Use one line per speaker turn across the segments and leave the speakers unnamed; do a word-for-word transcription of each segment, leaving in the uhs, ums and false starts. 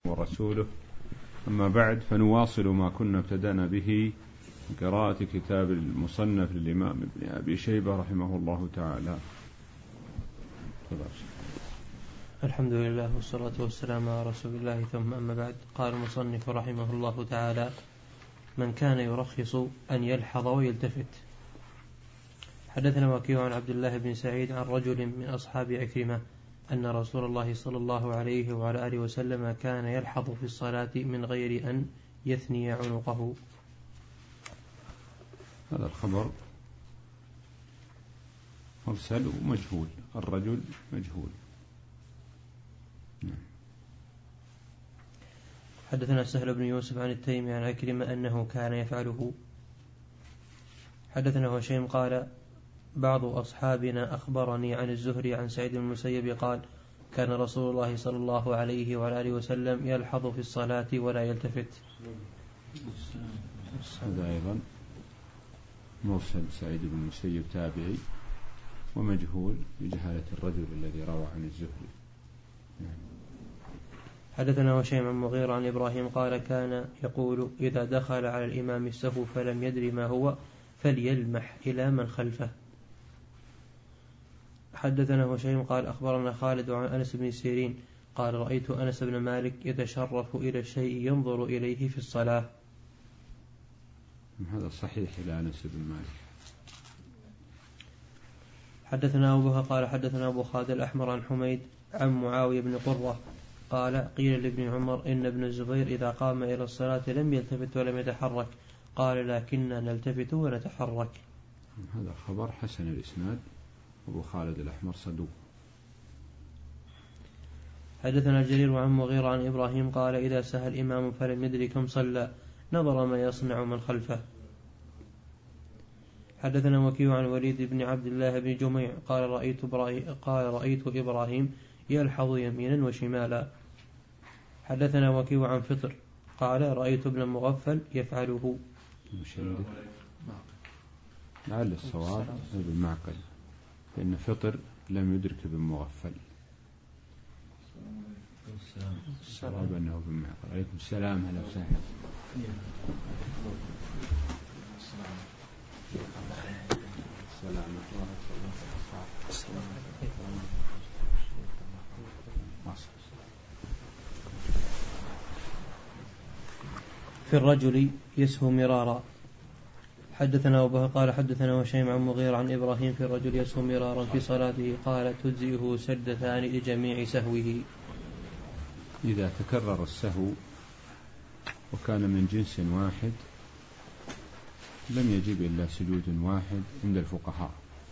ورسوله. أما بعد، فنواصل ما كنا ابتدأنا به من قراءة كتاب المصنف للإمام ابن أبي شيبة رحمه الله تعالى.
الحمد لله والصلاة والسلام على رسول الله، ثم أما بعد. قال المصنف رحمه الله تعالى: من كان يرخص أن يلحظ ويلتفت. حدثنا وكيع عن عبد الله بن سعيد عن رجل من أصحاب عكرمة أن رسول الله صلى الله عليه وعلى آله وسلم كان يلحظ في الصلاة من غير أن يثني عنقه.
هذا الخبر مرسل ومجهول، الرجل مجهول.
حدثنا سهل بن يوسف عن التيمي عن عكرمة أنه كان يفعله. حدثنا هشيم قال: بعض أصحابنا أخبرني عن الزهري عن سعيد بن المسيب قال: كان رسول الله صلى الله عليه وعلى آله وسلم يلحظ في الصلاة ولا يلتفت.
هذا أيضا مرسل، سعيد بن المسيب تابعي ومجهول بجهالة الرجل الذي روى عن الزهري.
حدثنا هشيم عن مغيرة عن إبراهيم قال: كان يقول: إذا دخل على الإمام السهو فلم يدري ما هو فليلمح إلى من خلفه. حدثنا هشيم قال: أخبرنا خالد عن أنس بن سيرين قال: رأيت أنس بن مالك يتشرف إلى الشيء ينظر إليه في الصلاة.
هذا صحيح إلى أنس بن مالك.
حدثنا أبو بكر قال: حدثنا أبو خالد الأحمر عن حميد عن معاوية بن قرة قال: قيل لابن عمر إن ابن الزبير إذا قام إلى الصلاة لم يلتفت ولم يتحرك، قال: لكننا نلتفت ونتحرك.
هذا خبر حسن الإسناد، أبو خالد الأحمر صدوق.
حدثنا الجرير عن مغيرة عن إبراهيم قال: إذا سهى الإمام فلم يدري كم صلى نظر ما يصنع من خلفه. حدثنا وكيع عن وليد بن عبد الله بن جميع قال: رأيت إبراهيم, قال رأيت إبراهيم يلحظ يمينا وشمالا. حدثنا وكيع عن فطر قال: رأيت ابن مغفل يفعله.
لعل الصواب ابن معقل، لأن فطر لم يدرك ابن مغفل. الصواب أنه ابن معقل. عليكم السلام. هلا وسهلا.
في الرجل يسهو مرارا. حدثنا أبو بكر قال: حدثنا هشيم عن مغيرة عن إبراهيم في الرجل يسهو مرارا في صلاته قال: تجزئه سجدتان لجميع سهوه.
إذا تكرر السهو وكان من جنس واحد لم يجب إلا سجود واحد عند الفقهاء،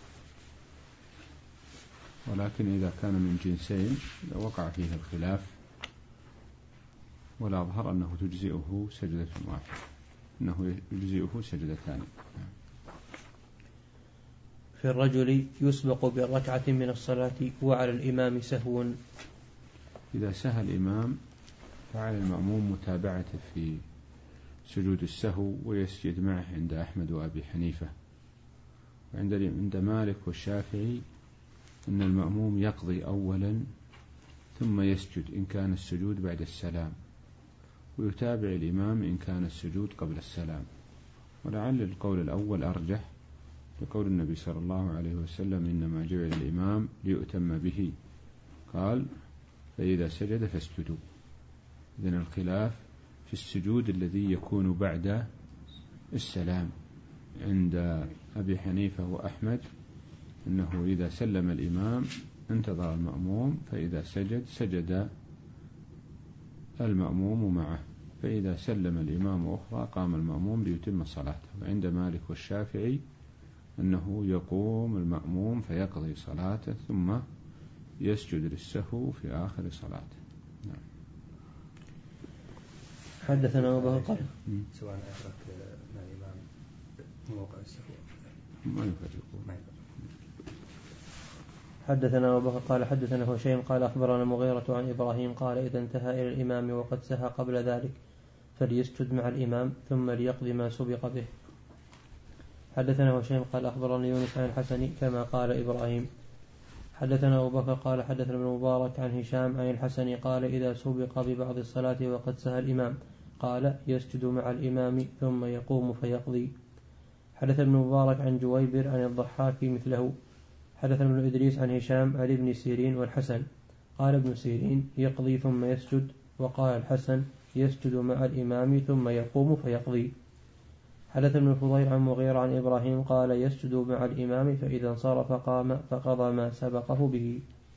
ولكن إذا كان من جنسين وقع فيه الخلاف، ولا أظهر أنه تجزئه سجدة واحدة، أنه يجزئه سجدتان.
في الرجل يسبق بالركعة من الصلاة وعلى الإمام سهو.
إذا سهى الإمام فعلى المأموم متابعته في سجود السهو ويسجد معه عند أحمد وأبي حنيفة، وعند عند مالك والشافعي أن المأموم يقضي أولا ثم يسجد إن كان السجود بعد السلام، ويتابع الإمام إن كان السجود قبل السلام. ولعل القول الأول أرجح، لقول النبي صلى الله عليه وسلم: إنما جعل الإمام ليؤتم به، قال: فإذا سجد فاسجدوا. إذن الخلاف في السجود الذي يكون بعد السلام. عند أبي حنيفة وأحمد أنه إذا سلم الإمام انتظر المأموم، فإذا سجد سجد المأموم معه، فإذا سلم الإمام أخرى قام المأموم ليتم صلاته. وعند مالك والشافعي أنه يقوم المأموم فيقضي صلاته ثم يسجد للسهو في آخر صلاته. نعم.
حدثنا أبو بكر
سواء أدرك مع الإمام موقع السهو
ما يفرقون.
حدثنا أبو بكر قال: حدثنا هشيم قال: أخبرنا مغيرة عن إبراهيم قال: إذا انتهى إلى الإمام وقد سهى قبل ذلك فليسجد مع الإمام ثم ليقضي ما سبق به. حدثنا هشيم قال: أخبرنا يونس عن الحسن كما قال إبراهيم. حدثنا أبو بكر قال حدثنا ابن مبارك عن هشام عن الحسن قال إذا سبق ببعض الصلاة وقد سهى الإمام قال يسجد مع الإمام ثم يقوم فيقضي. حدثنا ابن مبارك عن جويبر عن الضحاك مثله. حدثنا ابن إدريس عن هشام عن ابن سيرين والحسن قال ابن سيرين يقضي ثم يسجد، وقال الحسن يسجد مع الإمام ثم يقوم فيقضي. حدث ابن الفضيل عن مغيرة عن إبراهيم قال يسجد مع الإمام فإذا انصرف قام فقضى ما سبقه به.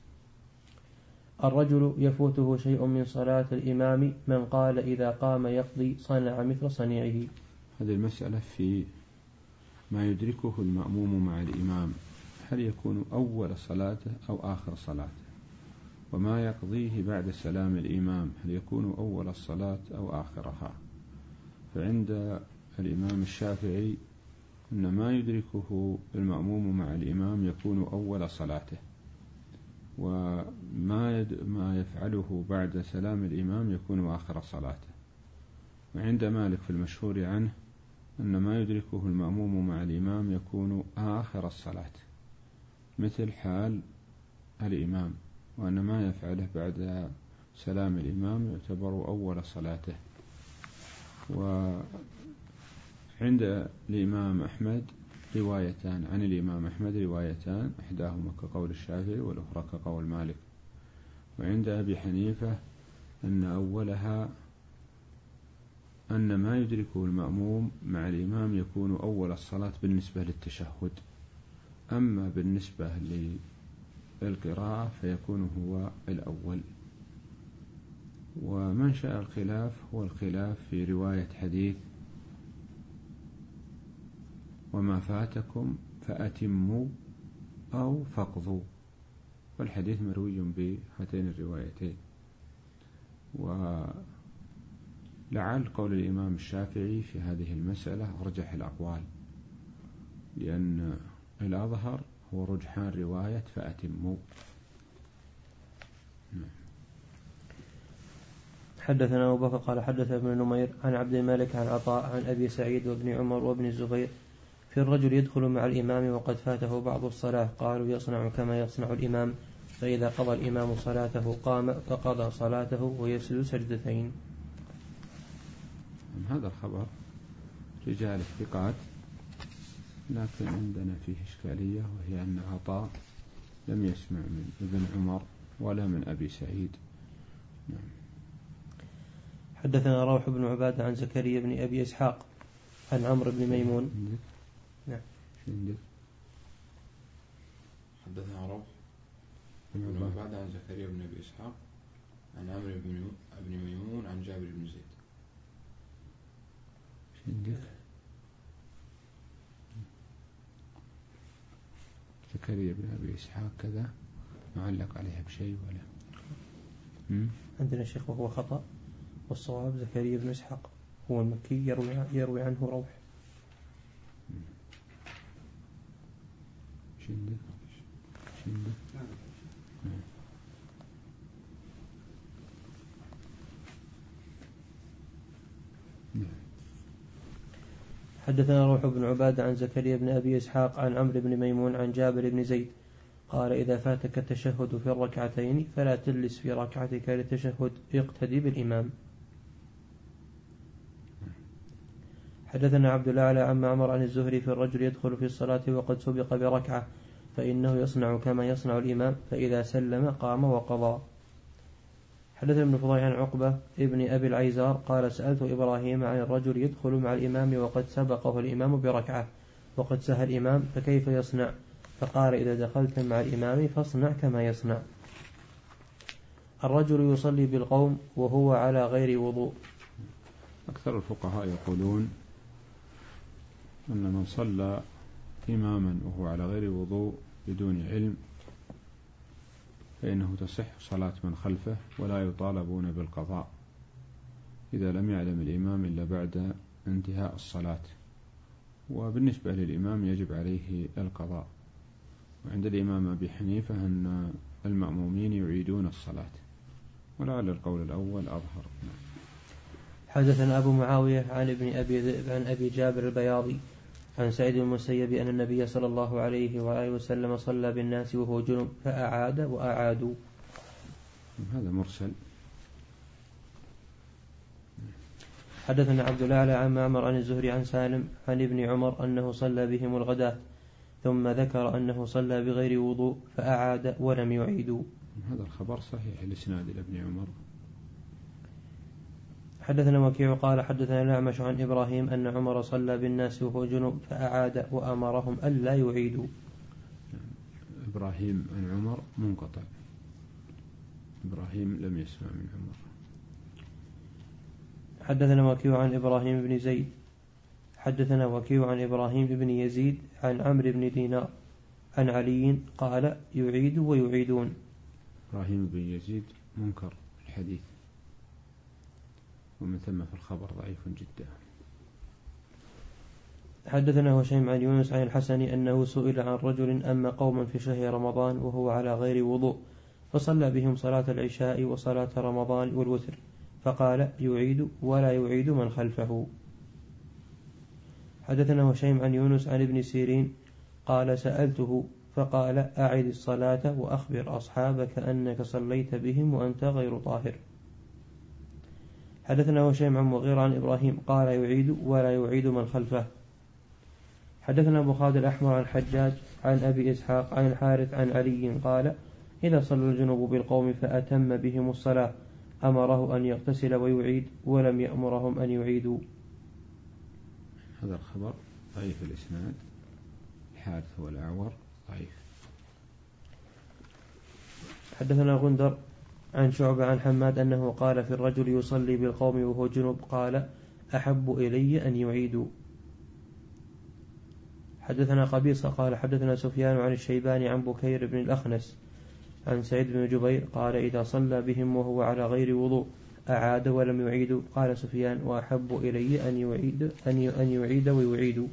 الرجل يفوته شيء من صلاة الإمام من قال إذا قام يقضي صنع مثل صنيعه.
هذه المسألة في ما يدركه المأموم مع الإمام، هل يكون أول صلاته أو آخر صلاته، وما يقضيه بعد سلام الإمام هل يكون أول الصلاة أو آخرها. فعند الإمام الشافعي أن ما يدركه المأموم مع الإمام يكون أول صلاته، وما ما يفعله بعد سلام الإمام يكون آخر صلاته. وعند مالك في المشهور عنه أن ما يدركه المأموم مع الإمام يكون آخر الصلاة مثل حال الإمام، وأن ما يفعله بعد سلام الإمام يعتبر أول صلاته. وعند الإمام أحمد روايتان عن الإمام أحمد روايتان إحداهما كقول الشافعي والأخرى كقول مالك. وعند أبي حنيفة أن أولها أن ما يدركه المأموم مع الإمام يكون أول الصلاة بالنسبة للتشهد، أما بالنسبة للقراءة فيكون هو الأول. ومنشأ الخلاف هو الخلاف في رواية حديث وما فاتكم فأتموا أو فاقضوا، والحديث مروي بهاتين الروايتين. ولعل قول الإمام الشافعي في هذه المسألة أرجح الأقوال، لأن الأظهر هو رجحان رواية فأتموا.
حدثنا أبو بكر قال حدث ابن نمير عن عبد الملك عن عطاء عن أبي سعيد وابن عمر وابن الزبير في الرجل يدخل مع الإمام وقد فاته بعض الصلاة قالوا يصنع كما يصنع الإمام، فإذا قضى الإمام صلاته قام فقضى صلاته ويسجد سجدتين.
هذا الخبر رجال الثقات، لكن عندنا فيه إشكالية، وهي أن عطاء لم يسمع من ابن عمر ولا من أبي سعيد. نعم.
حدثنا روح بن عبادة عن زكريا بن أبي إسحاق عن عمرو بن ميمون.
نعم.
حدثنا روح بن عبادة عن زكريا بن أبي إسحاق عن عمرو بن ميمون عن جابر بن زيد.
زكريا بن أبي إسحاق كذا معلق عليها بشيء ولا؟ م?
عندنا شيخ وهو خطأ، والصواب زكريا بن إسحاق هو المكي يروي, يروي عنه روح.
شندة شندة نعم.
حدثنا روح بن عبادة عن زكريا بن أبي إسحاق عن عمرو بن ميمون عن جابر بن زيد قال إذا فاتك التشهد في الركعتين فلا تجلس في ركعتك للتشهد، اقتدي بالإمام. حدثنا عبد الأعلى عن معمر عن الزهري في الرجل يدخل في الصلاة وقد سبق بركعة فإنه يصنع كما يصنع الإمام، فإذا سلم قام وقضى. حدثنا ابن فضيل عن عقبة ابن أبي العيزار قال سألت إبراهيم عن الرجل يدخل مع الإمام وقد سبقه الإمام بركعة وقد سهى الإمام فكيف يصنع؟ فقال إذا دخلت مع الإمام فاصنع كما يصنع. الرجل يصلي بالقوم وهو على غير وضوء.
أكثر الفقهاء يقولون أن من صلى إماما وهو على غير وضوء بدون علم فإنه تصح صلاة من خلفه ولا يطالبون بالقضاء إذا لم يعلم الإمام إلا بعد انتهاء الصلاة. وبالنسبة للإمام يجب عليه القضاء. وعند الإمام أبي حنيفة أن المأمومين يعيدون الصلاة، ولعل القول الأول أظهر.
حدثنا أبو معاوية عن ابن أبي ذئب عن أبي جابر البياضي عن سعيد بن المسيب أن النبي صلى الله عليه وآله وسلم صلى بالناس وهو جنب فأعاد وأعادوا.
هذا مرسل.
حدثنا عبد الأعلى عن معمر عن الزهري عن سالم عن ابن عمر أنه صلى بهم الغداة ثم ذكر أنه صلى بغير وضوء فأعاد ولم يعيدوا.
هذا الخبر صحيح الإسناد إلى ابن عمر.
حدثنا وكيع قال حدثنا الأعمش عن إبراهيم أن عمر صلى بالناس وهو جنب فأعاد وأمرهم ألا يعيدوا.
إبراهيم عن عمر منقطع، إبراهيم لم يسمع من عمر.
حدثنا وكيع عن إبراهيم بن زيد حدثنا وكيع عن إبراهيم بن يزيد عن عمرو بن دينار عن علي قال يعيد ويعيدون.
إبراهيم بن يزيد منكر الحديث، ومن ثم في الخبر ضعيف جدا.
حدثنا هشيم عن يونس عن الحسن أنه سئل عن رجل أما قوما في شهر رمضان وهو على غير وضوء فصلى بهم صلاة العشاء وصلاة رمضان والوتر فقال يعيد ولا يعيد من خلفه. حدثنا هشيم عن يونس عن ابن سيرين قال سألته فقال أعد الصلاة وأخبر أصحابك أنك صليت بهم وأنت غير طاهر. حدثنا هشيم عن مغيرة عن إبراهيم قال يعيد ولا يعيد من خلفه. حدثنا أبو خالد الأحمر عن حجاج عن أبي إسحاق عن الحارث عن علي قال إذا صلى الجنوب بالقوم فأتم بهم الصلاة أمره أن يغتسل ويعيد ولم يأمرهم أن يعيدوا.
هذا الخبر ضعيف الإسناد، الحارث هو الأعور ضعيف.
حدثنا غندر عن شعبة عن حماد أنه قال في الرجل يصلي بالقوم وهو جنب قال أحب إلي أن يعيدوا. حدثنا قبيصة قال حدثنا سفيان عن الشيباني عن بكير بن الأخنس عن سعيد بن جبير قال إذا صلى بهم وهو على غير وضوء أعاد ولم يعيد. قال سفيان وأحب إلي أن يعيد, أن يعيد ويعيد.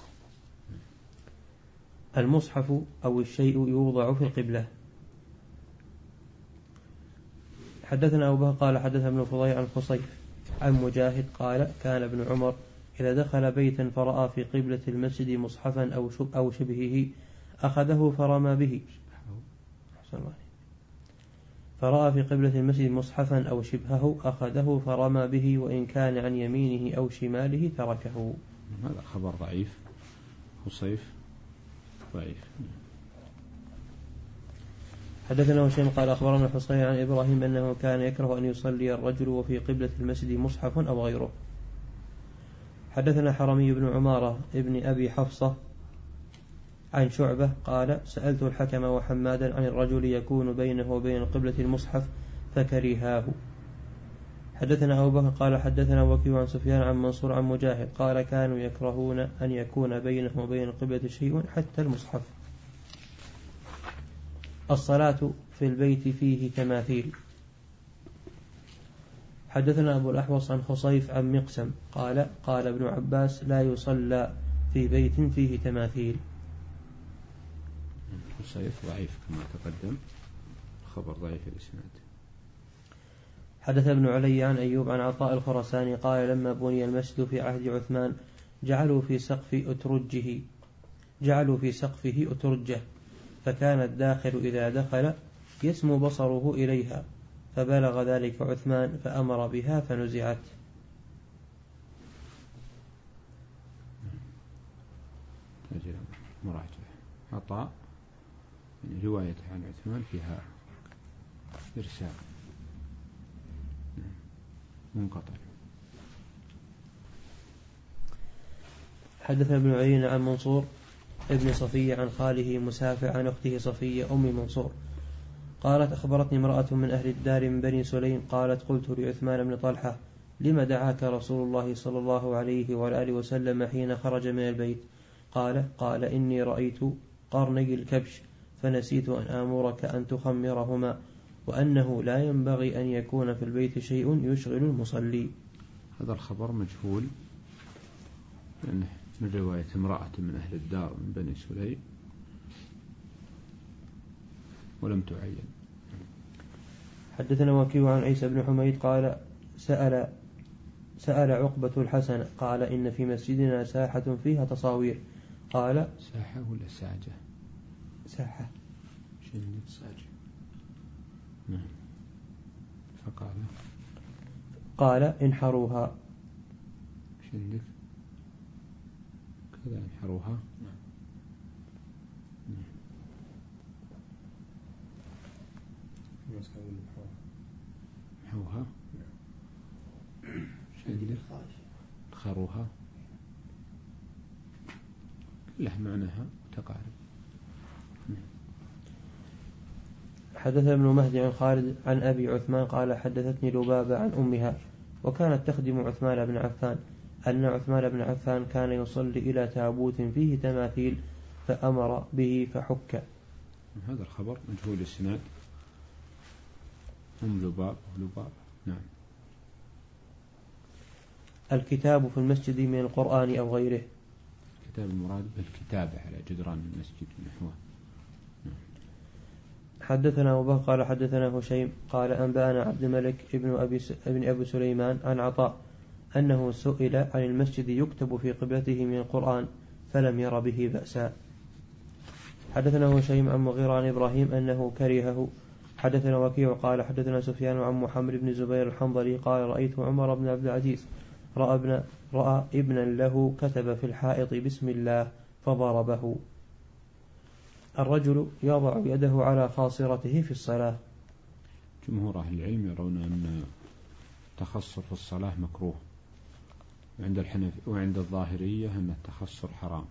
المصحف أو الشيء يوضع في القبلة. حدثنا أبو بكر قال حدثنا ابن فضيل عن خصيف عن مجاهد قال كان ابن عمر إذا دخل بيتا فرأى في قبلة المسجد مصحفا أو أو شبهه أخذه فرمى به. فرأى في قبلة المسجد مصحفا أو شبهه أخذه فرمى به وإن كان عن يمينه أو شماله تركه.
هذا خبر ضعيف. خصيف ضعيف.
حدثنا هشيم قال أخبرنا حصين عن إبراهيم أنه كان يكره أن يصلي الرجل وفي قبلة المسجد مصحف أو غيره. حدثنا حرمي بن عمارة ابن أبي حفصة عن شعبة قال سألت الحكم وحمادا عن الرجل يكون بينه وبين القبلة المصحف فكرهاه. حدثنا أبو بكر قال حدثنا وكيع عن سفيان عن منصور عن مجاهد قال كانوا يكرهون أن يكون بينه وبين القبلة شيء حتى المصحف. الصلاة في البيت فيه تماثيل. حدثنا أبو الأحوص عن خصيف عن مقسم قال قال ابن عباس لا يصلى في بيت فيه تماثيل.
خصيف ضعيف كما تقدم، خبر ضعيف الإسناد.
حدث ابن علي عن أيوب عن عطاء الخرساني قال لما بني المسجد في عهد عثمان جعلوا في سقف أترجه جعلوا في سقفه أترجه فكان الداخل إذا دخل يسمو بصره إليها فبلغ ذلك عثمان فأمر بها فنزعت.
مراجعة عطاء رواية عن عثمان فيها إرسال منقطع.
حدث ابن عيينة عن منصور ابن صفية عن خاله مسافع عن أخته صفية أم منصور قالت أخبرتني امرأة من أهل الدار من بني سليم قالت قلت لعثمان بن طلحة لما دعاك رسول الله صلى الله عليه وآله وسلم حين خرج من البيت؟ قال قال إني رأيت قرني الكبش فنسيت أن آمرك أن تخمرهما وأنه لا ينبغي أن يكون في البيت شيء يشغل المصلي.
هذا الخبر مجهول لأنه من رواية امرأة من أهل الدار من بني سليم ولم تعين.
حدثنا وكيع عن عيسى بن حميد قال سأل سأل عقبة الحسن قال إن في مسجدنا ساحة فيها تصاوير قال
ساحة ولا ساجة؟
ساحة.
شندك؟
ساجة.
نعم. فقال
قال انحروها.
شندك؟ كذا انحروها.
نعم.
محوها. شندك؟ خروها. له معناها متقارب.
حدث ابن مهدي عن خالد عن أبي عثمان قال حدثتني لبابة عن أمها وكانت تخدم عثمان بن عفان أن عثمان بن عفان كان يصلي إلى تابوت فيه تماثيل فأمر به فحك.
هذا الخبر مجهول السناد. أم لباب لباب. نعم.
الكتاب في المسجد من القرآن أو غيره.
كتاب المراد بالكتابة على جدران المسجد نحوه.
حدثنا أبو بكر قال حدثنا هشيم قال أنبأنا عبد الملك ابن أبي, س... ابن أبي سليمان عن عطاء أنه سئل عن المسجد يكتب في قبلته من القرآن فلم ير به بأسا. حدثنا هشيم عن مغيرة عن إبراهيم أنه كرهه. حدثنا وكيع قال حدثنا سفيان عن محمد بن زبير الحنظلي قال رأيت عمر بن عبد العزيز رأى, ابن رأى ابنا له كتب في الحائط بسم الله فضربه. الرجل يضع يده على خاصرته في الصلاة.
جمهور أهل العلم يرون أن التخصر في الصلاة مكروه، وعند الحنف وعند الظاهرية أن التخصر حرام.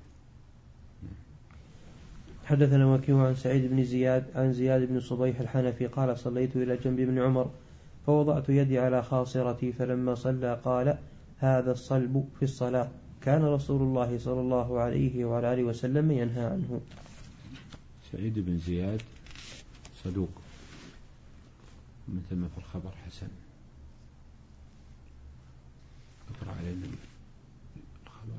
حدثنا وكيع عن سعيد بن زياد عن زياد بن صبيح الحنفي قال صليت إلى جنب ابن عمر فوضعت يدي على خاصرتي فلما صلى قال هذا الصلب في الصلاة كان رسول الله صلى الله عليه وعلى آله وسلم ينهى عنه.
سعيد بن زياد صدوق مثل ما في الخبر حسن. اقرأ علينا الخبر.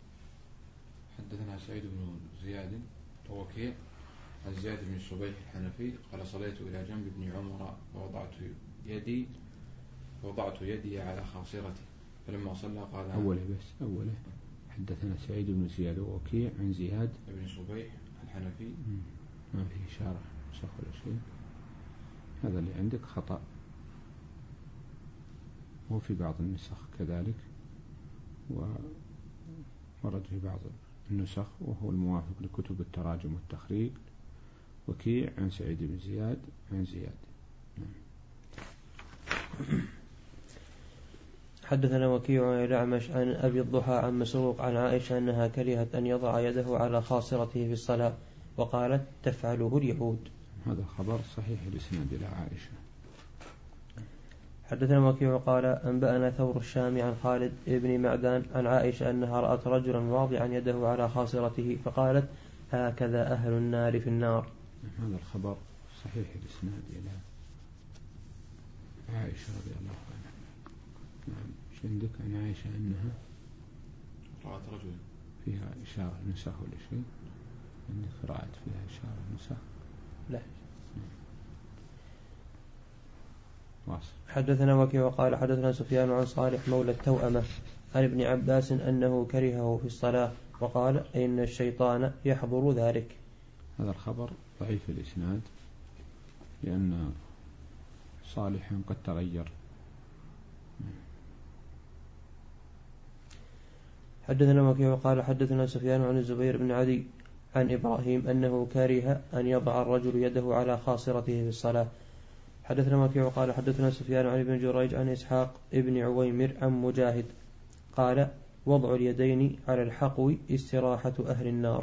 حدثنا سعيد بن زياد ووكيع عن زياد بن صبيح الحنفي قال صليت إلى جنب ابن عمر فوضعت يدي وضعت يدي على خاصرتي فلما صلى قال
أوله بس أوله حدثنا سعيد بن زياد ووكيع عن زياد
بن صبيح الحنفي.
ما فيه إشارة نسخ ولا شيء. هذا اللي عندك خطأ، وفي بعض النسخ كذلك وورد في بعض النسخ وهو الموافق لكتب التراجم والتخريج. وكيع عن سعيد بن زياد عن زياد.
حدثنا وكيع عن الأعمش عن أبي الضحى عن مسروق عن عائشة أنها كرهت أن يضع يده على خاصرته في الصلاة وقالت تفعله اليهود.
هذا خبر صحيح الإسناد إلى عائشة.
حدثنا وكيع قال أنبأنا ثور الشام عن خالد بن معدان عن عائشة أنها رأت رجلا واضعا يده على خاصرته فقالت هكذا أهل النار في النار.
هذا الخبر صحيح الإسناد إلى عائشة رضي الله عنها. نعم. ايش عندك عن عائشة أنها
رأت رجلا
فيها إشارة نسخ ولا شيء؟ عندك رأت فيها إشارة نسخ؟
لا.
واصل.
حدثنا وكيع وقال حدثنا سفيان عن صالح مولى التوأمة عن ابن عباس أنه كرهه في الصلاة وقال إن الشيطان يحضر ذلك.
هذا الخبر ضعيف الإسناد لأن صالحا قد تغير.
حدثنا وكيع وقال حدثنا سفيان عن الزبير بن عدي عن إبراهيم أنه كره أن يضع الرجل يده على خاصرته في الصلاة. حدثنا وكيع وقال حدثنا سفيان عن ابن جريج عن إسحاق ابن عويمر عن مجاهد قال وضع اليدين على الحقو استراحة أهل النار.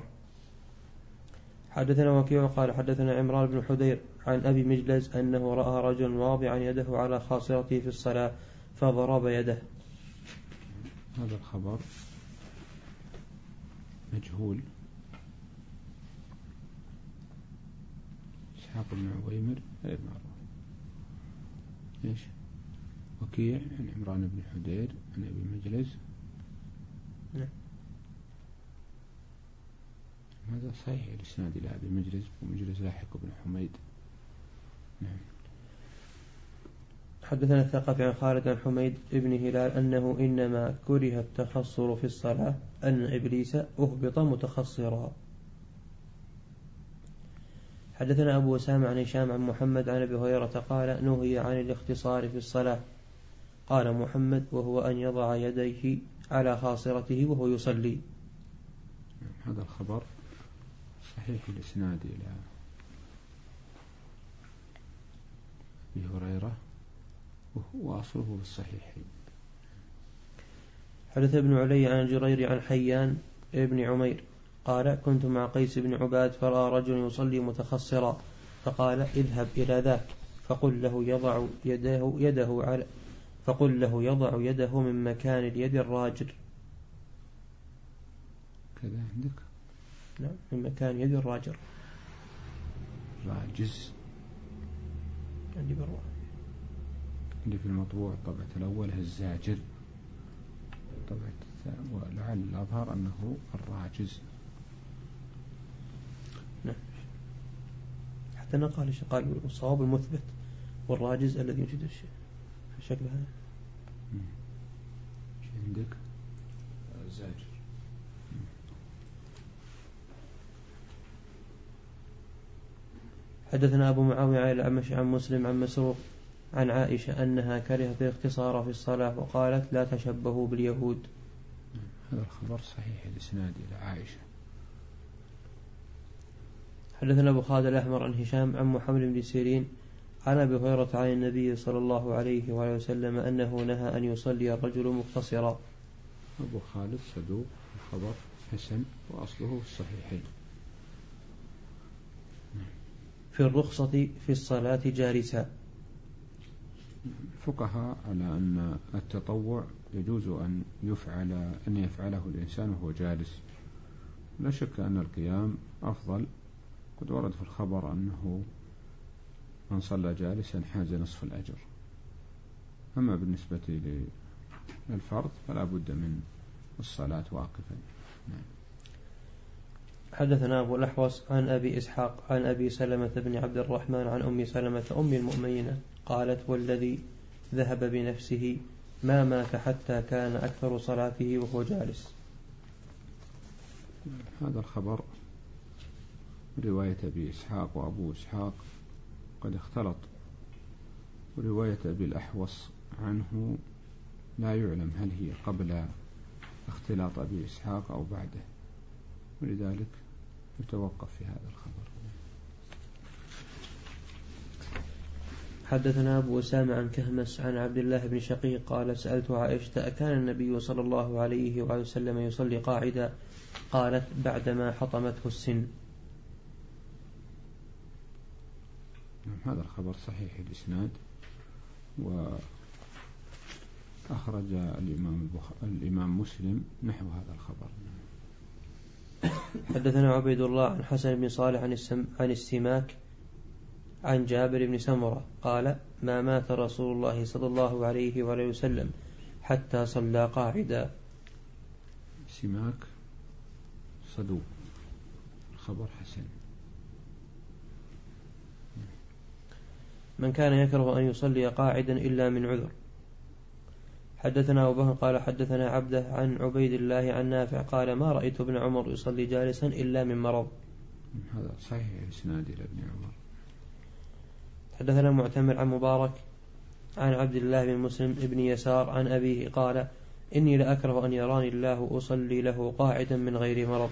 حدثنا وكيع وقال حدثنا عمران بن حدير عن أبي مجلز أنه رأى رجلا واضعا يده على خاصرته في الصلاة فضرب يده.
هذا الخبر مجهول. إسحاق بن عويمر غير معروف. إيش؟ وكيع عن عمران بن حدير عن أبي مجلس.
نعم.
هذا صحيح الإسناد إلى أبي مجلس ومجلس لاحق بن حميد. نعم.
حدثنا الثقفي عن خالد عن حميد بن هلال أنه إنما كره التخصر في الصلاة أن إبليس أهبط متخصرا. حدثنا أبو أسامة عن هشام عن محمد عن أبي هريرة قال نهي عن الاختصار في الصلاة. قال محمد وهو أن يضع يديه على خاصرته وهو يصلي.
هذا الخبر صحيح الإسناد إلى أبي هريرة وأصله في الصحيحين.
حدث ابن علي عن جرير عن حيان ابن عمير قال كنت مع قيس بن عباد فرأى رجل يصلي متخصرا فقال اذهب إلى ذاك فقل له يضع يده, يده على فقل له يضع يده من مكان اليد الراجر.
كذا عندك؟
نعم من مكان يد الراجر.
راجز
عندي بالرواية
اللي في المطبوع الطبعة الأول الزاجر، طبعة ولعل الأظهر أنه الراجز.
نعم حتى نقال قال الصواب المثبت والراجز الذي يوجد الشيء في شكل هذا.
شو عندك؟
الزاجر.
حدثنا أبو معاوية عن الأعمش عن مسلم عن مسروق عن عائشة أنها كرهت الاختصار في الصلاة وقالت لا تشبهوا باليهود.
هذا الخبر صحيح الإسناد إلى عائشة.
حدثنا أبو خالد الأحمر عن هشام عن محمد بن سيرين عن أبي هريرة عن النبي صلى الله عليه وآله وسلم أنه نهى أن يصلي الرجل مقتصرا.
أبو خالد صدوق الخبر حسن وأصله في الصحيحين.
في الرخصة في الصلاة جالسا.
الفقهاء على أن التطوع يجوز أن يفعل أن يفعله الإنسان وهو جالس، لا شك أن القيام أفضل. قد ورد في الخبر أنه من صلى جالسا حاز نصف الأجر. أما بالنسبة للفرض فلا بد من الصلاة واقفا. نعم.
حدثنا أبو الأحوص عن أبي إسحاق عن أبي سلمة بن عبد الرحمن عن أم سلمة أم المؤمنين قالت والذي ذهب بنفسه ما مات حتى كان أكثر صلاته وهو جالس.
هذا الخبر رواية أبي إسحاق وأبو إسحاق قد اختلط، ورواية أبي الأحوص عنه لا يعلم هل هي قبل اختلاط أبي إسحاق أو بعده، ولذلك يتوقف في هذا الخبر.
حدثنا أبو أسامة عن كهمس عن عبد الله بن شقيق قال سألت عائشة أكان النبي صلى الله عليه وآله وسلم يصلي قاعدا؟ قالت بعدما حطمته السن.
هذا الخبر صحيح الإسناد، وأخرج الإمام, الإمام مسلم نحو هذا الخبر.
حدثنا عبيد الله عن حسن بن صالح عن, السم عن السماك عن جابر بن سمرة قال ما مات رسول الله صلى الله عليه وآله وسلم حتى صلى قاعدا.
سماك صدوق الخبر حسن.
من كان يكره أن يصلي قاعدا إلا من عذر. حدثنا أبو بكر قال حدثنا عبده عن عبيد الله عن نافع قال ما رأيت ابن عمر يصلي جالسا إلا من مرض.
هذا صحيح إسناد إلى ابن عمر.
حدثنا معتمر عن مبارك عن عبد الله بن مسلم ابن يسار عن أبيه قال إني لأكره أن يراني الله أصلي له قاعدا من غير مرض.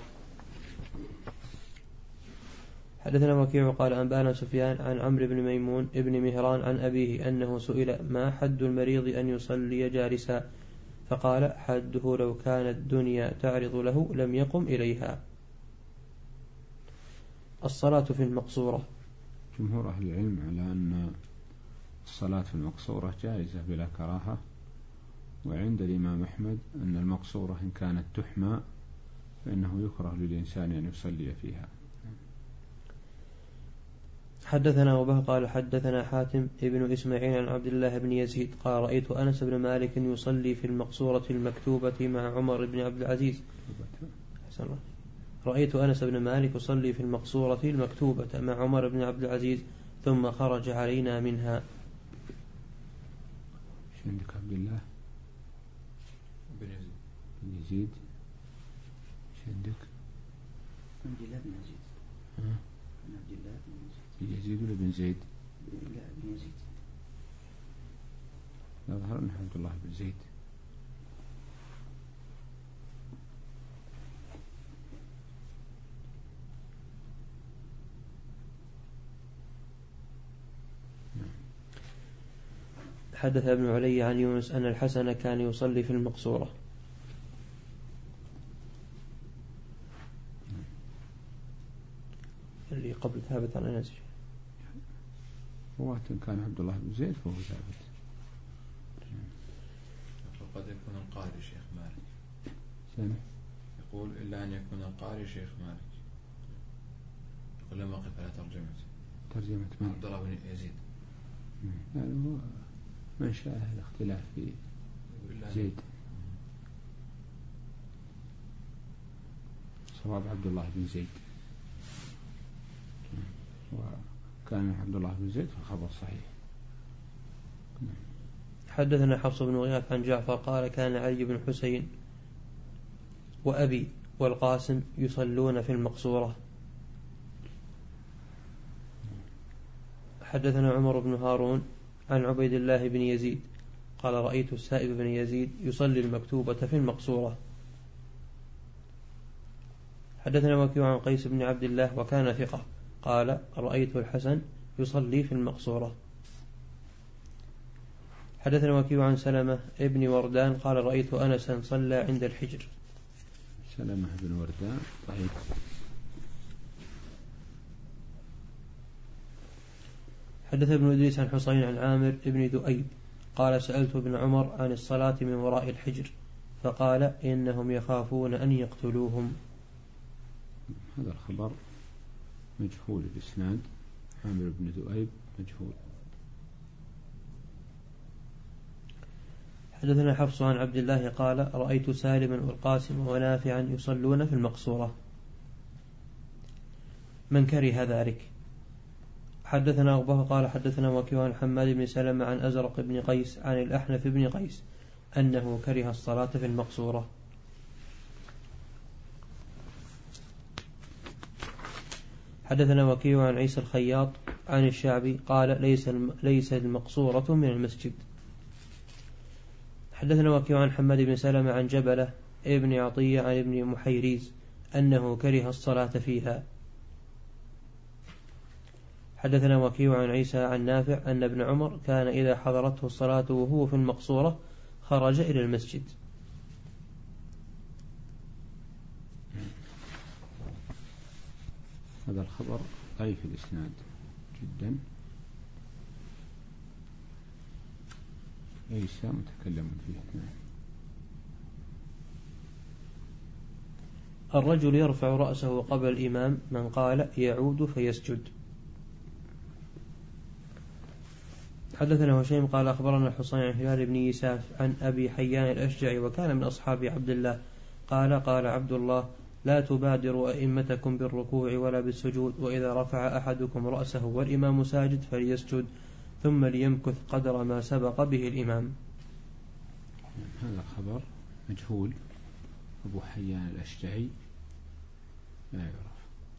حدثنا وكيع قال أنبانا سفيان عن عمرو بن ميمون ابن مهران عن أبيه أنه سئل ما حد المريض أن يصلي جالسا؟ فقال حده لو كانت الدنيا تعرض له لم يقم إليها. الصلاة في المقصورة.
جمهور أهل العلم على أن الصلاة في المقصورة جائزة بلا كراهة، وعند الإمام أحمد أن المقصورة إن كانت تحمى فإنه يكره للإنسان أن يصلي فيها.
حدثنا أبو بكر قال حدثنا حاتم ابن إسماعيل عن عبد الله بن يزيد قال رأيت أنس بن مالك يصلي في المقصورة المكتوبة مع عمر بن عبد العزيز. رأيت أنس بن مالك يصلي في المقصورة المكتوبة مع عمر بن عبد العزيز ثم خرج علينا منها.
عندك عبد الله
بن يزيد
بن يزيد. ايش عندك؟
عبد الله بن يزيد.
ها؟
عبد الله بن يزيد.
بن يزيد ولا بن زيد؟
لا بن يزيد.
لا ظهر أنه عبد الله بن زيد.
حدث ابن علي عن يونس أن الحسن كان يصلي في المقصورة. اللي قبل ثابت عن أنس.
رواة كان عبد الله بن زيد فهو ثابت.
وقد يكون القارئ شيخ مالك.
سامع.
يقول إلا أن يكون القارئ شيخ مالك. يقول لما أقف على ترجمته.
ترجمة مالك.
عبد الله بن يزيد.
يعني هو من شاء الاختلاف في زيد. صواب عبد الله بن زيد. وكان عبد الله بن زيد في الخبر صحيح.
حدثنا حفص بن غياث عن جعفر قال كان علي بن حسين وأبي والقاسم يصلون في المقصورة. حدثنا عمر بن هارون عن عبيد الله بن يزيد قال رأيت السائب بن يزيد يصلي المكتوبة في المقصورة. حدثنا وكيع عن قيس بن عبد الله وكان ثقة قال رأيت الحسن يصلي في المقصورة. حدثنا وكيع عن سلمة ابن وردان قال رأيت أنسا صلى عند الحجر.
سلمة بن وردان طيب.
حدث ابن إدريس عن حسين عن عامر ابن ذؤيب قال سألت ابن عمر عن الصلاة من وراء الحجر فقال إنهم يخافون أن يقتلوهم.
هذا الخبر مجهول الإسناد. عامر بن ذؤيب مجهول.
حدثنا حفص عن عبد الله قال رأيت سالما والقاسم ونافعا يصلون في المقصورة. من كره ذلك. حدثنا أبوه قال حدثنا وكيع عن حماد بن سلمة عن أزرق بن قيس عن الأحنف بن قيس أنه كره الصلاة في المقصورة. حدثنا وكيع عن عيسى الخياط عن الشعبي قال ليس ليس المقصورة من المسجد. حدثنا وكيع عن حماد بن سلمة عن جبلة ابن عطية عن ابن محيريز أنه كره الصلاة فيها. حدثنا وكيع عن عيسى عن نافع أن ابن عمر كان إذا حضرته الصلاة وهو في المقصورة خرج إلى المسجد.
هذا الخبر ضعيف الإسناد جدا. عيسى متكلم فيه.
الرجل يرفع رأسه قبل الإمام من قال يعود فيسجد. حدثنا هشيم قال أخبرنا الحصين عن هلال بن يساف عن أبي حيان الأشجعي وكان من أصحاب عبد الله قال قال عبد الله لا تبادروا أئمتكم بالركوع ولا بالسجود وإذا رفع أحدكم رأسه والإمام ساجد فليسجد ثم ليمكث قدر ما سبق به الإمام.
هذا خبر مجهول. أبو حيان الأشجعي لا يعرف.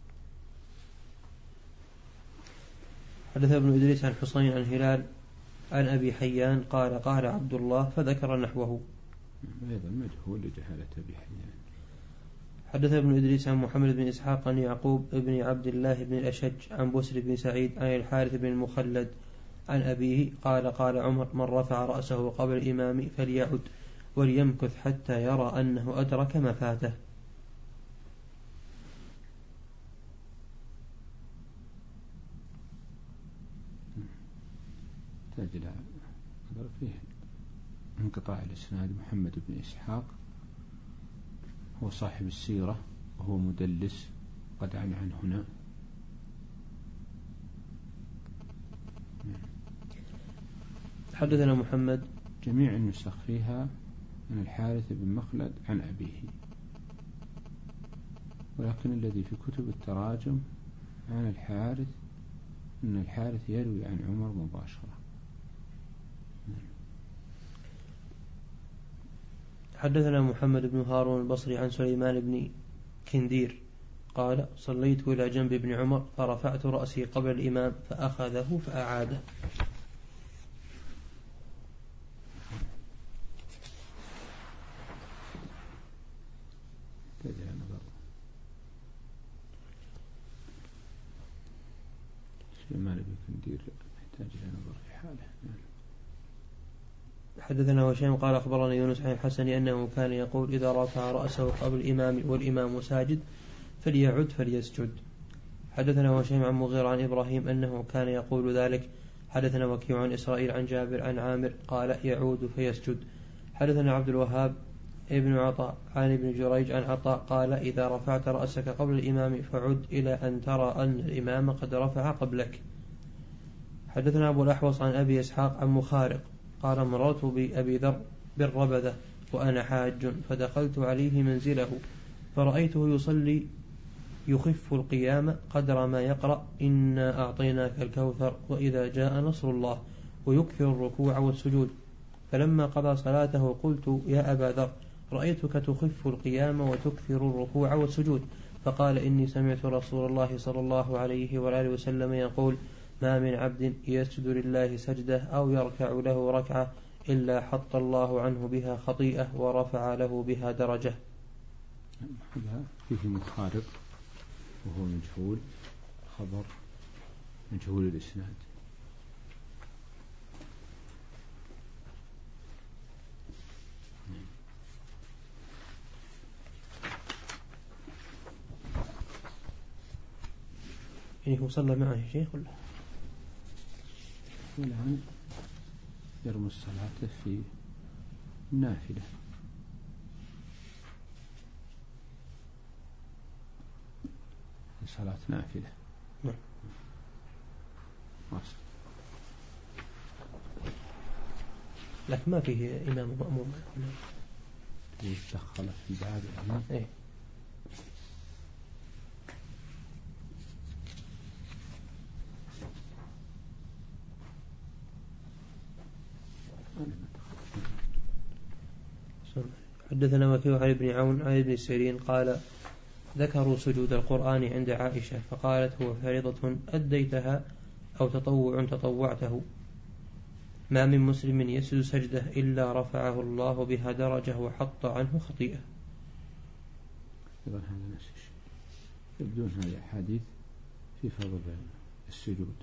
حدث ابن إدريس عن حصين عن هلال عن أبي حيان قال قال عبد الله فذكر نحوه.
أيضا مجهول لجهالة أبي حيان.
حدث ابن إدريس عن محمد بن إسحاق عن يعقوب بن عبد الله بن الأشج عن بسر بن سعيد عن الحارث بن المخلد عن أبيه قال قال عمر من رفع رأسه قبل الإمام فليعد وليمكث حتى يرى أنه أدرك ما فاته.
تجد فيه انقطاع الإسناد. محمد بن إسحاق هو صاحب السيرة وهو مدلس قد عن عن هنا.
حدثنا محمد
جميع النسخ فيها عن الحارث بن مخلد عن أبيه، ولكن الذي في كتب التراجم عن الحارث أن الحارث يروي عن عمر مباشرة.
حدثنا محمد بن هارون البصري عن سليمان بن كندير قال صليت إلى جنب ابن عمر فرفعت رأسي قبل الإمام فأخذه فأعاده.
سليمان بن كندير يحتاج إلى نظر في حاله.
حدثنا هشام قال أخبرنا يونس عن الحسن أنه كان يقول إذا رفع رأسه قبل الإمام والإمام ساجد فليعد فليسجد. حدثنا هشام عن مغيرة عن إبراهيم أنه كان يقول ذلك. حدثنا وكيع عن إسرائيل عن جابر عن عامر قال يعود فيسجد. حدثنا عبد الوهاب ابن عطاء عن ابن جريج عن عطاء قال إذا رفعت رأسك قبل الإمام فعد إلى أن ترى أن الإمام قد رفع قبلك. حدثنا أبو الأحوص عن أبي إسحاق عن مخارق قال مررت بأبي ذر بالربذة وأنا حاج فدخلت عليه منزله فرأيته يصلي يخف القيام قدر ما يقرأ إنا أعطيناك الكوثر وإذا جاء نصر الله ويكثر الركوع والسجود. فلما قضى صلاته قلت يا أبا ذر رأيتك تخف القيام وتكثر الركوع والسجود. فقال إني سمعت رسول الله صلى الله عليه وآله وسلم يقول ما من عبد يسجد لله سجدة أو يركع له ركعة إلا حط الله عنه بها خطيئة ورفع له بها درجة.
هذا فيه مخارق وهو مجهول خبر مجهول الإسناد.
يعني هو صلى معه شيخ ولا
والآن يرمي الصلاة في النافلة. صلاة نافلة.
نعم. لكن ما فيه إمام مأموم.
يتدخل في باب الإمام.
إيه. حدثنا وكيع عن ابن عون عن ابن سيرين قال ذكروا سجود القرآن عند عائشة فقالت هو فريضة أديتها أو تطوع تطوعته ما من مسلم يسجد سجدة إلا رفعه الله بها درجة وحط عنه خطيئة.
إذا هذا نفس الشيء يبدون هذه الحديث في فضل السجود.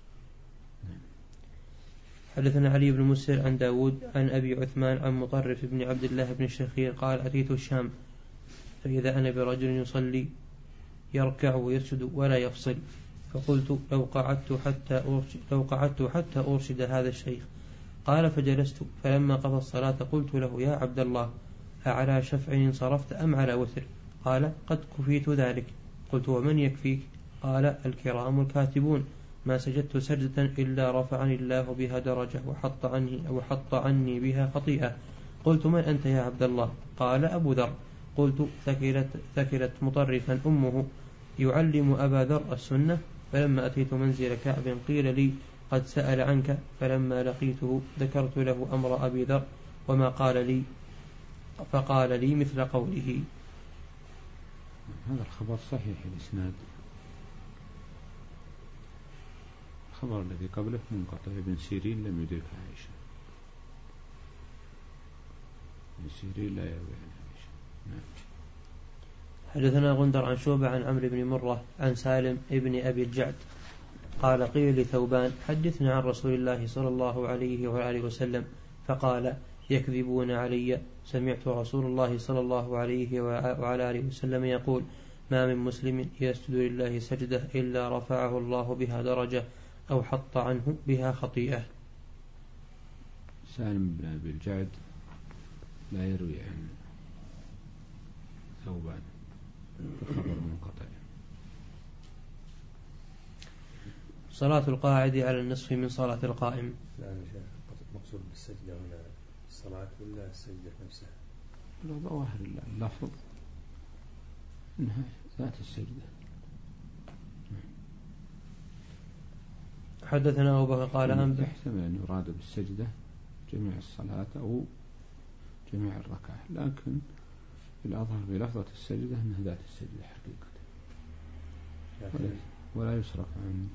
حدثنا علي بن مسهر عن داود عن أبي عثمان عن مطرف بن عبد الله بن الشخير قال أتيت الشام فإذا أنا برجل يصلي يركع ويسجد ولا يفصل فقلت لو قعدت حتى أرشد, لو قعدت حتى أرشد هذا الشيخ. قال فجلست فلما قضى الصلاة قلت له يا عبد الله أعلى شفع انصرفت أم على وتر؟ قال قد كفيت ذلك. قلت ومن يكفيك؟ قال الكرام الكاتبون ما سجدت سجدة إلا رفعني الله بها درجة وحط عني, وحط عني بها خطيئة. قلت من أنت يا عبد الله؟ قال أبو ذر. قلت ثكلت, ثكلت مطرفا أمه يعلم أبا ذر السنة. فلما أتيت منزل كعب قيل لي قد سأل عنك فلما لقيته ذكرت له أمر أبي ذر وما قال لي فقال لي مثل قوله.
هذا الخبر صحيح الإسناد. الخبر الذي قبله منقطع ابن سيرين لم يدرك عائشة. ابن سيرين لا يروي عن عائشة. نعم.
حدثنا غندر عن شوبة عن عمرو بن مرة عن سالم ابن أبي الجعد قال قيل لثوبان حدثنا عن رسول الله صلى الله عليه وآله وسلم فقال يكذبون علي سمعت رسول الله صلى الله عليه وعلى آله وسلم يقول ما من مسلم يسجد لله سجدة إلا رفعه الله بها درجة أو حط عنه بها خطيئة.
سالم بن أبي الجعد لا يروي عن ثوبان بخبر منقطع.
صلاة القاعد على النصف من صلاة القائم.
لا يا شيخ مقصود بالسجدة هنا الصلاة ولا السجدة نفسها؟
لا ظواهر اللفظ إنها ذات السجدة.
حدثنا أبو بكر قال أنبأ
يحتمل أن يراد بالسجدة جميع الصلاة أو جميع الركعة، لكن الأظهر بلفظة السجدة أنها ذات السجدة حقيقة، ولا يصرف عن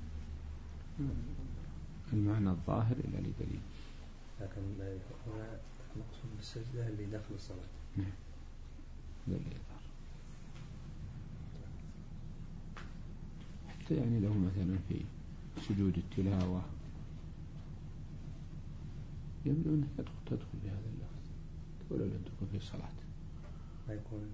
المعنى الظاهر إلى لدليل.
لكن هنا المقصود بالسجدة اللي داخل الصلاة.
نعم، ذا اللي يظهر. حتى يعني لو مثلا في سجود التلاوة يبدو أنها تدخل في هذا اللفظ ولا لم تكن في الصلاة،
ما يكون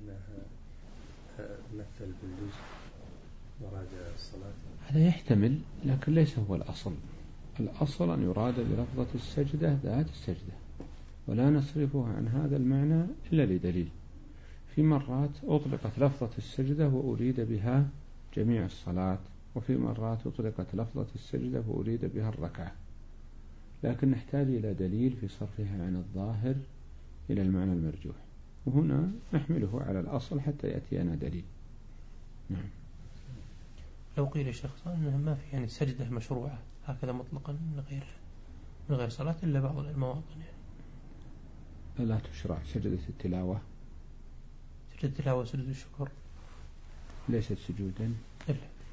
مثل بالجزء مراد الصلاة.
هذا يحتمل، لكن ليس هو الأصل. الأصل أن يراد بلفظة السجدة ذات السجدة، ولا نصرفها عن هذا المعنى إلا لدليل. في مرات أطلقت لفظة السجدة وأريد بها جميع الصلاة، وفي مرات أطلقت لفظة السجدة وأريد بها الركعة، لكن نحتاج إلى دليل في صرفها عن الظاهر إلى المعنى المرجوح، وهنا نحمله على الأصل حتى يأتينا دليل. نعم.
لو قيل شخص أنه ما في يعني سجدة مشروعة هكذا مطلقا من غير من غير صلاة إلا بعض المواطن، يعني
لا تشرع سجدة التلاوة.
سجدة التلاوة سجدة الشكر
ليست سجودا
إلا،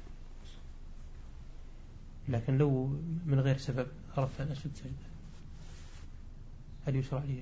لكن لو من غير سبب أردت أن أسجد سجدة هل يشرع لي؟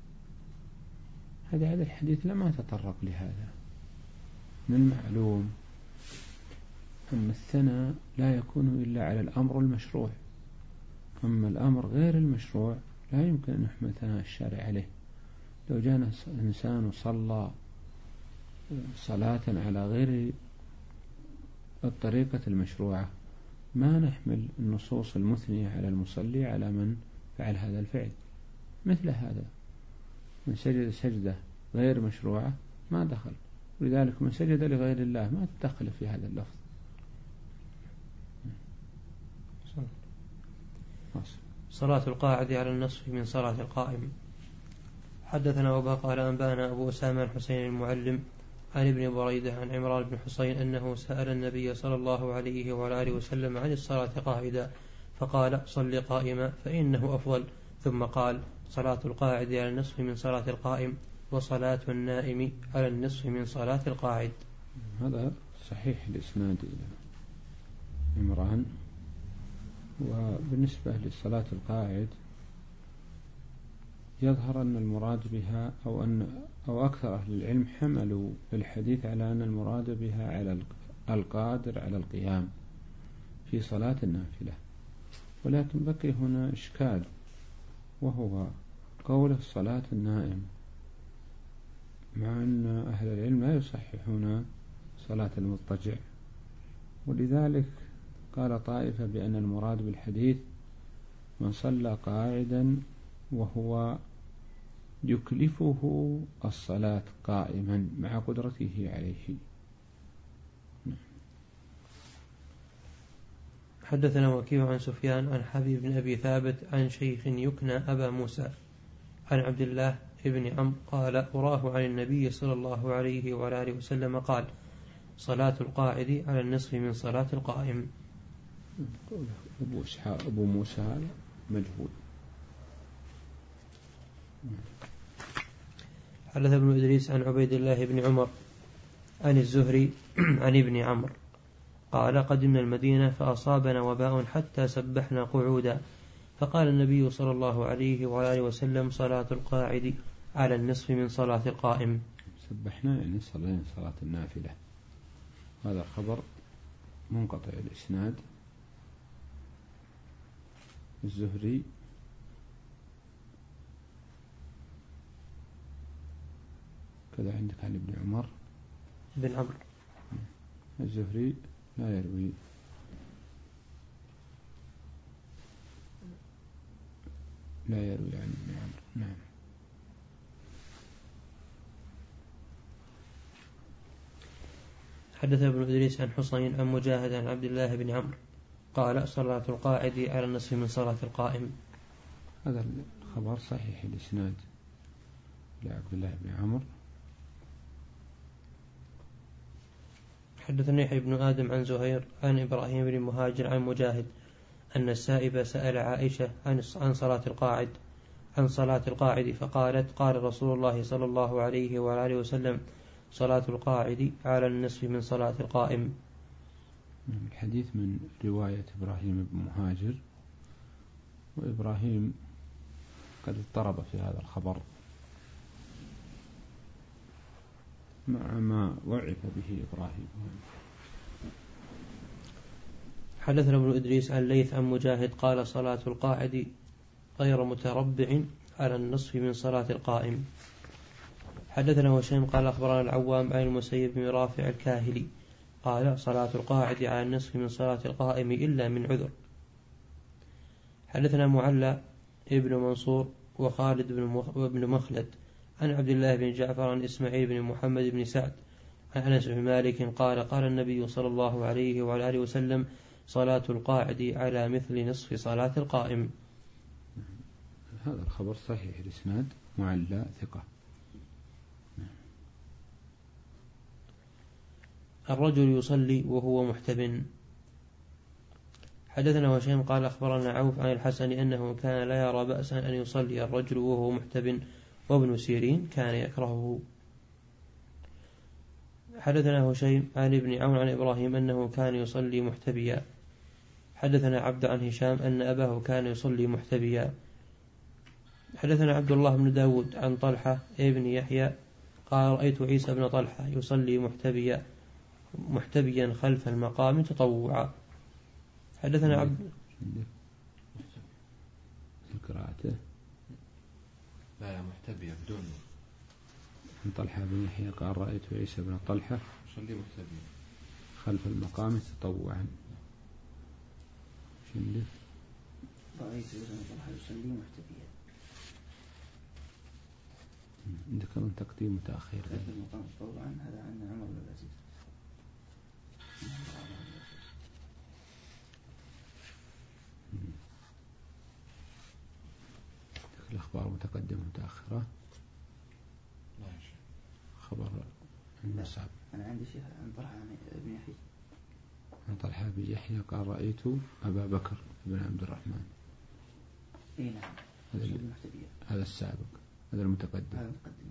هذا هذا الحديث لما تطرق لهذا. من المعلوم أن الثناء لا يكون إلا على الأمر المشروع، أما الأمر غير المشروع لا يمكن أن يحمل ثناء الشارع عليه. لو جاء إنسان وصلى صلاة على غير الطريقة المشروعة ما نحمل النصوص المثنية على المصلي على من فعل هذا الفعل. مثل هذا من سجد سجدة غير مشروعة ما دخل، ولذلك من سجد لغير الله ما تدخل في هذا اللفظ.
صلاة القاعد على النصف من صلاة القائم. حدثنا أبو قال أنبانا أبو أسامة الحسين المعلم عن ابن بريدة عن عمران بن حسين أنه سأل النبي صلى الله عليه وعلى آله وسلم عن الصلاة قاعدة فقال صل قائما فإنه أفضل، ثم قال صلاة القاعد على النصف من صلاة القائم، وصلاة النائم على النصف من صلاة القاعد.
هذا صحيح الإسناد إلى عمران. وبالنسبة للصلاة القاعد يظهر أن المراد بها أو أن أو أكثر أهل العلم حملوا الحديث على أن المراد بها على القادر على القيام في صلاة النافلة، ولكن بقي هنا إشكال، وهو قول صلاة النائم، مع أن أهل العلم لا يصححون صلاة المضطجع، ولذلك قال طائفة بأن المراد بالحديث من صلى قاعدا وهو يكلفه الصلاة قائما مع قدرته عليه.
حدثنا وكيع عن سفيان عن حبيب بن أبي ثابت عن شيخ يكنى أبا موسى عن عبد الله بن عمرو قال أراه عن النبي صلى الله عليه وعلى آله وسلم قال صلاة القاعد على النصف من صلاة القائم.
أبو, أبو موسى هذا مجهول.
حدث ابن إدريس عن عبيد الله بن عمر عن الزهري عن ابن عمرو قال قدمنا المدينة فأصابنا وباء حتى سبحنا قعودا، فقال النبي صلى الله عليه وآله وسلم صلاة القاعد على النصف من صلاة القائم.
سبحنا يعني صلينا صلاة النافلة. هذا خبر منقطع الإسناد. الزهري كذا عندك عن ابن عمر
بن عمرو.
الزهري لا يروي لا يروي عن ابن عمرو. نعم.
حدث ابن إدريس عن حسين عن مجاهد عن عبد الله بن عمرو قال صلاة القاعد على النصف من صلاة القائم.
هذا الخبر صحيح الإسناد لعبد الله بن عمرو.
حدثني يحيى بن آدم عن زهير عن إبراهيم بن مهاجر عن مجاهد أن السائب سأل عائشة عن صلاة القاعد عن صلاة القاعد فقالت قال رسول الله صلى الله عليه وآله وسلم صلاة القاعد على النصف من صلاة القائم.
الحديث من رواية إبراهيم بن مهاجر، وإبراهيم قد اضطرب في هذا الخبر مع ما وعف به إبراهيم.
حدثنا ابن إدريس عن ليث عن مجاهد قال صلاة القاعد غير متربع على النصف من صلاة القائم. حدثنا هشام قال أخبرنا العوام عن المسيب بن رافع الكاهلي قال صلاة القاعد على النصف من صلاة القائم إلا من عذر. حدثنا معلى ابن منصور وخالد بن مخلد عن عبد الله بن جعفر عن إسماعيل بن محمد بن سعد عن أنس بن مالك قال قال النبي صلى الله عليه وعلى آله وسلم صلاة القاعد على مثل نصف صلاة القائم.
هذا الخبر صحيح الإسناد، معلى ثقة.
الرجل يصلي وهو محتب. حدثنا هشام قال أخبرنا عوف عن الحسن أنه كان لا يرى بأسا أن يصلي الرجل وهو محتب، وابن سيرين كان يكرهه. حدثنا هشيم عن ابن عون عن إبراهيم أنه كان يصلي محتبيا. حدثنا عبد عن هشام أن أباه كان يصلي محتبيا. حدثنا عبد الله بن داود عن طلحة ابن يحيى قال رأيت عيسى بن طلحة يصلي محتبيا محتبيا خلف المقام تطوعا. حدثنا عبد
قراءته
لا لا محتبيا بدون
عن طلحة بن يحيى قال رأيت عيسى بن طلحة
يصلي محتبيا
خلف المقام تطوعا. شندف
رأيت عيسى بن طلحة يصلي محتبيا.
عندك من تقديم متأخر
خلف المقام تطوعا، هذا عن عمر بن العزيز.
الأخبار متقدمة متأخرة.
لا
خبر المصعب.
أنا عندي شيء عن طلحة بن يحيى
عن طلحة بن يحيى قال رأيت أبا بكر بن عبد الرحمن.
إيه نعم.
هذا, هذا السابق، هذا المتقدم.
هذا المتقدم.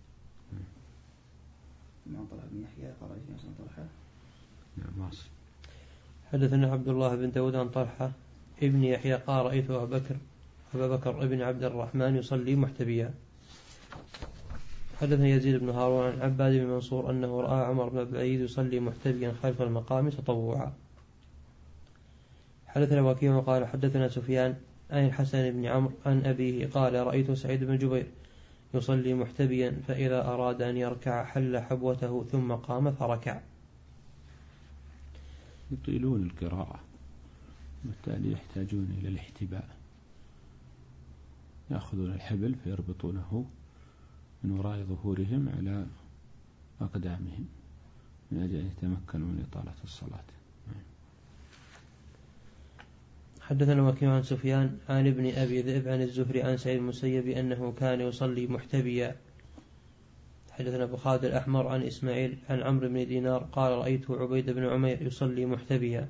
عن طلحة بن يحيى قال رأيت عيسى بن طلحة.
نعم واصل.
حدثنا عبد الله بن داود عن طلحة ابن يحيى قال رأيت أبا بكر أبا بكر ابن عبد الرحمن يصلي محتبيا. حدثنا يزيد بن هارون عن عباد بن منصور أنه رأى عمر بن بعيد يصلي محتبيا خلف المقام تطوعا. حدثنا وكيع قال حدثنا سفيان عن الحسن بن عمرو عن أبيه قال رأيت سعيد بن جبير يصلي محتبيا فإذا أراد أن يركع حل حبوته ثم قام فركع.
يطيلون القراءة بالتالي يحتاجون إلى الاحتباء، يأخذون الحبل فيربطونه من وراء ظهورهم على أقدامهم من أجل أن يتمكنوا من إطالة الصلاة.
حدثنا وكيع عن سفيان عن ابن أبي ذئب عن الزهري عن سعيد المسيب أنه كان يصلي محتبيا. حدثنا أبو خالد الأحمر عن إسماعيل عن عمرو بن دينار قال رأيت عبيد بن عمير يصلي محتبيا.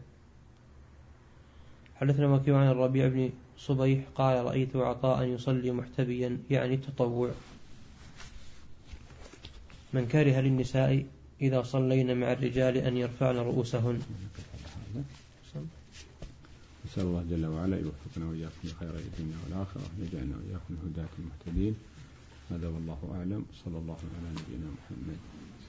حدثنا وكيع عن الربيع بن صبيح قال رأيت عطاء يصلي محتبيا يعني التطوع. من كره للنساء إذا صلين مع الرجال أن يرفعن رؤوسهن.
نسأل الله جل وعلا يوفقنا وإياكم لخير الدنيا والآخرة، ويجعلنا وإياكم هداة المهتدين. هذا والله أعلم. صلى الله على نبينا محمد.